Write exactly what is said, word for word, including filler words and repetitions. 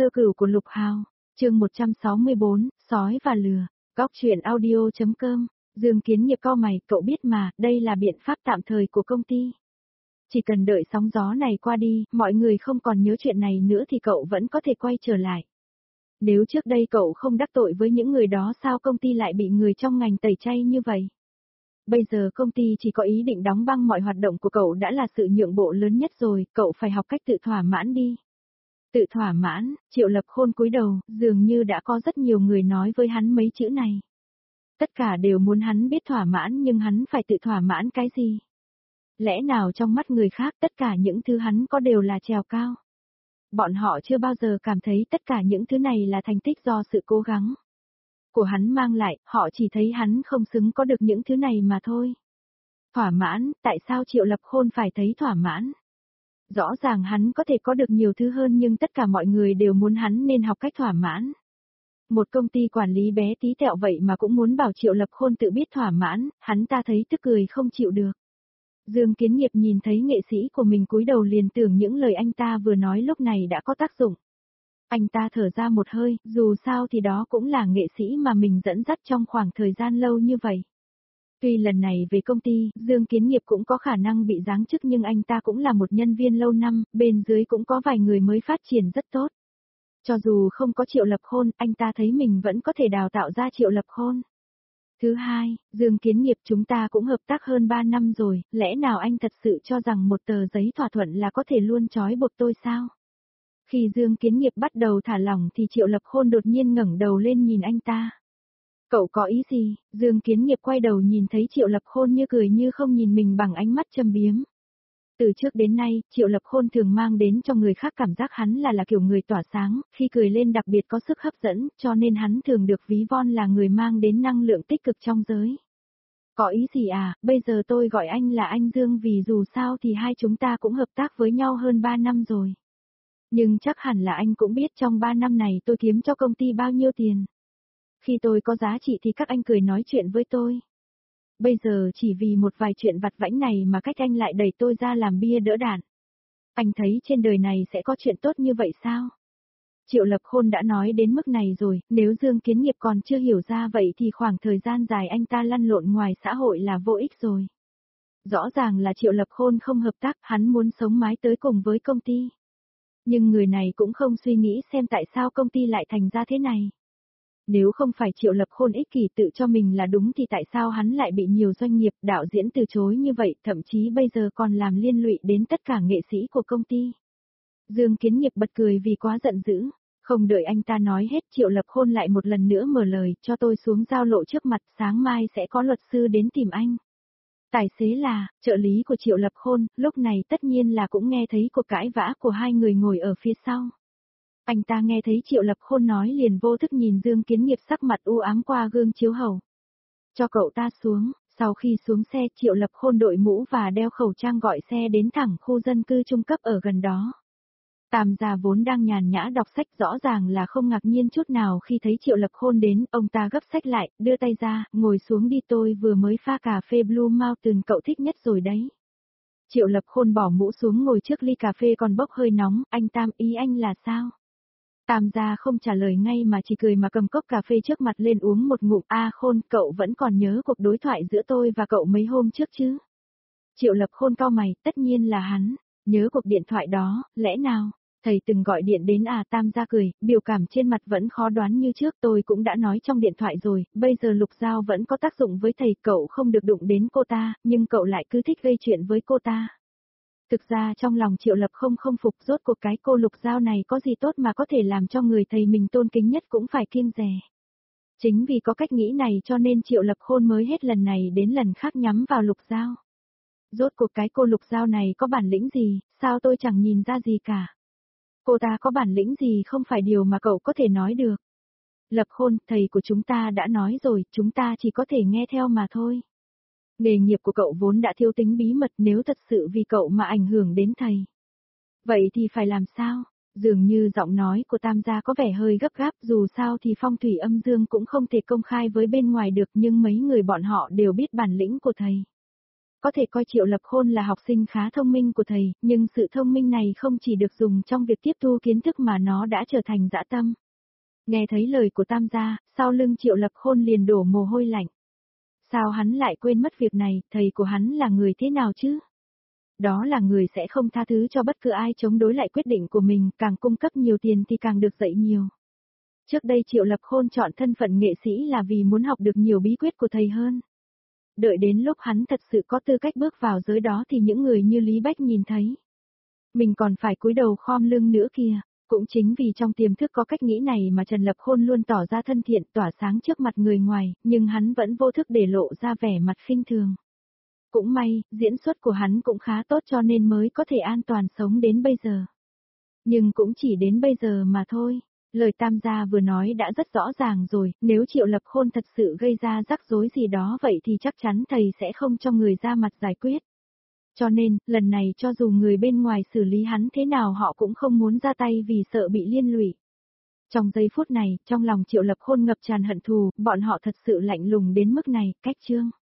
Sơ cửu của Lục Hào, chương một trăm sáu mươi bốn, sói và lừa, góc truyện audio.com, Dương Kiến Nghiệp cau mày, cậu biết mà, đây là biện pháp tạm thời của công ty. Chỉ cần đợi sóng gió này qua đi, mọi người không còn nhớ chuyện này nữa thì cậu vẫn có thể quay trở lại. Nếu trước đây cậu không đắc tội với những người đó sao công ty lại bị người trong ngành tẩy chay như vậy? Bây giờ công ty chỉ có ý định đóng băng mọi hoạt động của cậu đã là sự nhượng bộ lớn nhất rồi, cậu phải học cách tự thỏa mãn đi. Tự thỏa mãn, Triệu Lập Khôn cúi đầu, dường như đã có rất nhiều người nói với hắn mấy chữ này. Tất cả đều muốn hắn biết thỏa mãn nhưng hắn phải tự thỏa mãn cái gì? Lẽ nào trong mắt người khác tất cả những thứ hắn có đều là trèo cao? Bọn họ chưa bao giờ cảm thấy tất cả những thứ này là thành tích do sự cố gắng của hắn mang lại, họ chỉ thấy hắn không xứng có được những thứ này mà thôi. Thỏa mãn, tại sao Triệu Lập Khôn phải thấy thỏa mãn? Rõ ràng hắn có thể có được nhiều thứ hơn nhưng tất cả mọi người đều muốn hắn nên học cách thỏa mãn. Một công ty quản lý bé tí tẹo vậy mà cũng muốn bảo Triệu Lập Khôn tự biết thỏa mãn, hắn ta thấy tức cười không chịu được. Dương Kiến Nghiệp nhìn thấy nghệ sĩ của mình cúi đầu liền tưởng những lời anh ta vừa nói lúc này đã có tác dụng. Anh ta thở ra một hơi, dù sao thì đó cũng là nghệ sĩ mà mình dẫn dắt trong khoảng thời gian lâu như vậy. Tuy lần này về công ty, Dương Kiến Nghiệp cũng có khả năng bị giáng chức nhưng anh ta cũng là một nhân viên lâu năm, bên dưới cũng có vài người mới phát triển rất tốt. Cho dù không có Triệu Lập Khôn, anh ta thấy mình vẫn có thể đào tạo ra Triệu Lập Khôn. Thứ hai, Dương Kiến Nghiệp chúng ta cũng hợp tác hơn ba năm rồi, lẽ nào anh thật sự cho rằng một tờ giấy thỏa thuận là có thể luôn trói buộc tôi sao? Khi Dương Kiến Nghiệp bắt đầu thả lỏng thì Triệu Lập Khôn đột nhiên ngẩng đầu lên nhìn anh ta. Cậu có ý gì? Dương Kiến Nghiệp quay đầu nhìn thấy Triệu Lập Khôn như cười như không nhìn mình bằng ánh mắt châm biếm. Từ trước đến nay, Triệu Lập Khôn thường mang đến cho người khác cảm giác hắn là là kiểu người tỏa sáng, khi cười lên đặc biệt có sức hấp dẫn, cho nên hắn thường được ví von là người mang đến năng lượng tích cực trong giới. Có ý gì à, bây giờ tôi gọi anh là anh Dương vì dù sao thì hai chúng ta cũng hợp tác với nhau hơn ba năm rồi. Nhưng chắc hẳn là anh cũng biết trong ba năm này tôi kiếm cho công ty bao nhiêu tiền. Khi tôi có giá trị thì các anh cười nói chuyện với tôi. Bây giờ chỉ vì một vài chuyện vặt vãnh này mà cách anh lại đẩy tôi ra làm bia đỡ đạn. Anh thấy trên đời này sẽ có chuyện tốt như vậy sao? Triệu Lập Khôn đã nói đến mức này rồi, nếu Dương Kiến Nghiệp còn chưa hiểu ra vậy thì khoảng thời gian dài anh ta lăn lộn ngoài xã hội là vô ích rồi. Rõ ràng là Triệu Lập Khôn không hợp tác, hắn muốn sống mái tới cùng với công ty. Nhưng người này cũng không suy nghĩ xem tại sao công ty lại thành ra thế này. Nếu không phải Triệu Lập Khôn ích kỷ tự cho mình là đúng thì tại sao hắn lại bị nhiều doanh nghiệp, đạo diễn từ chối như vậy, thậm chí bây giờ còn làm liên lụy đến tất cả nghệ sĩ của công ty. Dương Kiến Nghiệp bật cười vì quá giận dữ, không đợi anh ta nói hết Triệu Lập Khôn lại một lần nữa mở lời, cho tôi xuống giao lộ trước mặt, sáng mai sẽ có luật sư đến tìm anh. Tài xế là, trợ lý của Triệu Lập Khôn, lúc này tất nhiên là cũng nghe thấy cuộc cãi vã của hai người ngồi ở phía sau. Anh ta nghe thấy Triệu Lập Khôn nói liền vô thức nhìn Dương Kiến Nghiệp sắc mặt u ám qua gương chiếu hậu. Cho cậu ta xuống, sau khi xuống xe Triệu Lập Khôn đội mũ và đeo khẩu trang gọi xe đến thẳng khu dân cư trung cấp ở gần đó. Tam gia vốn đang nhàn nhã đọc sách rõ ràng là không ngạc nhiên chút nào khi thấy Triệu Lập Khôn đến, ông ta gấp sách lại, đưa tay ra, ngồi xuống đi tôi vừa mới pha cà phê Blue Mountain cậu thích nhất rồi đấy. Triệu Lập Khôn bỏ mũ xuống ngồi trước ly cà phê còn bốc hơi nóng, anh Tam ý anh là sao? Tam gia không trả lời ngay mà chỉ cười mà cầm cốc cà phê trước mặt lên uống một ngụm. A Khôn, cậu vẫn còn nhớ cuộc đối thoại giữa tôi và cậu mấy hôm trước chứ? Triệu Lập Khôn cau mày, tất nhiên là hắn, nhớ cuộc điện thoại đó, lẽ nào? Thầy từng gọi điện đến à? Tam gia cười, biểu cảm trên mặt vẫn khó đoán như trước, tôi cũng đã nói trong điện thoại rồi, bây giờ Lục Giao vẫn có tác dụng với thầy, cậu không được đụng đến cô ta, nhưng cậu lại cứ thích gây chuyện với cô ta. Thực ra trong lòng Triệu Lập không không phục rốt cuộc cái cô Lục Giao này có gì tốt mà có thể làm cho người thầy mình tôn kính nhất cũng phải kiêng dè. Chính vì có cách nghĩ này cho nên Triệu Lập Khôn mới hết lần này đến lần khác nhắm vào Lục Giao. Rốt cuộc cái cô Lục Giao này có bản lĩnh gì, sao tôi chẳng nhìn ra gì cả. Cô ta có bản lĩnh gì không phải điều mà cậu có thể nói được. Lập Khôn, thầy của chúng ta đã nói rồi, chúng ta chỉ có thể nghe theo mà thôi. Nghề nghiệp của cậu vốn đã thiếu tính bí mật, nếu thật sự vì cậu mà ảnh hưởng đến thầy. Vậy thì phải làm sao? Dường như giọng nói của Tam gia có vẻ hơi gấp gáp, dù sao thì phong thủy âm dương cũng không thể công khai với bên ngoài được nhưng mấy người bọn họ đều biết bản lĩnh của thầy. Có thể coi Triệu Lập Khôn là học sinh khá thông minh của thầy, nhưng sự thông minh này không chỉ được dùng trong việc tiếp thu kiến thức mà nó đã trở thành dã tâm. Nghe thấy lời của Tam gia, sau lưng Triệu Lập Khôn liền đổ mồ hôi lạnh. Sao hắn lại quên mất việc này, thầy của hắn là người thế nào chứ? Đó là người sẽ không tha thứ cho bất cứ ai chống đối lại quyết định của mình, càng cung cấp nhiều tiền thì càng được dạy nhiều. Trước đây Triệu Lập Khôn chọn thân phận nghệ sĩ là vì muốn học được nhiều bí quyết của thầy hơn. Đợi đến lúc hắn thật sự có tư cách bước vào giới đó thì những người như Lý Bách nhìn thấy. Mình còn phải cúi đầu khom lưng nữa kìa. Cũng chính vì trong tiềm thức có cách nghĩ này mà Trần Lập Khôn luôn tỏ ra thân thiện, tỏa sáng trước mặt người ngoài, nhưng hắn vẫn vô thức để lộ ra vẻ mặt khinh thường. Cũng may, diễn xuất của hắn cũng khá tốt cho nên mới có thể an toàn sống đến bây giờ. Nhưng cũng chỉ đến bây giờ mà thôi. Lời Tam gia vừa nói đã rất rõ ràng rồi, nếu Triệu Lập Khôn thật sự gây ra rắc rối gì đó vậy thì chắc chắn thầy sẽ không cho người ra mặt giải quyết. Cho nên, lần này cho dù người bên ngoài xử lý hắn thế nào họ cũng không muốn ra tay vì sợ bị liên lụy. Trong giây phút này, trong lòng Triệu Lập Khôn ngập tràn hận thù, bọn họ thật sự lạnh lùng đến mức này, cách chương.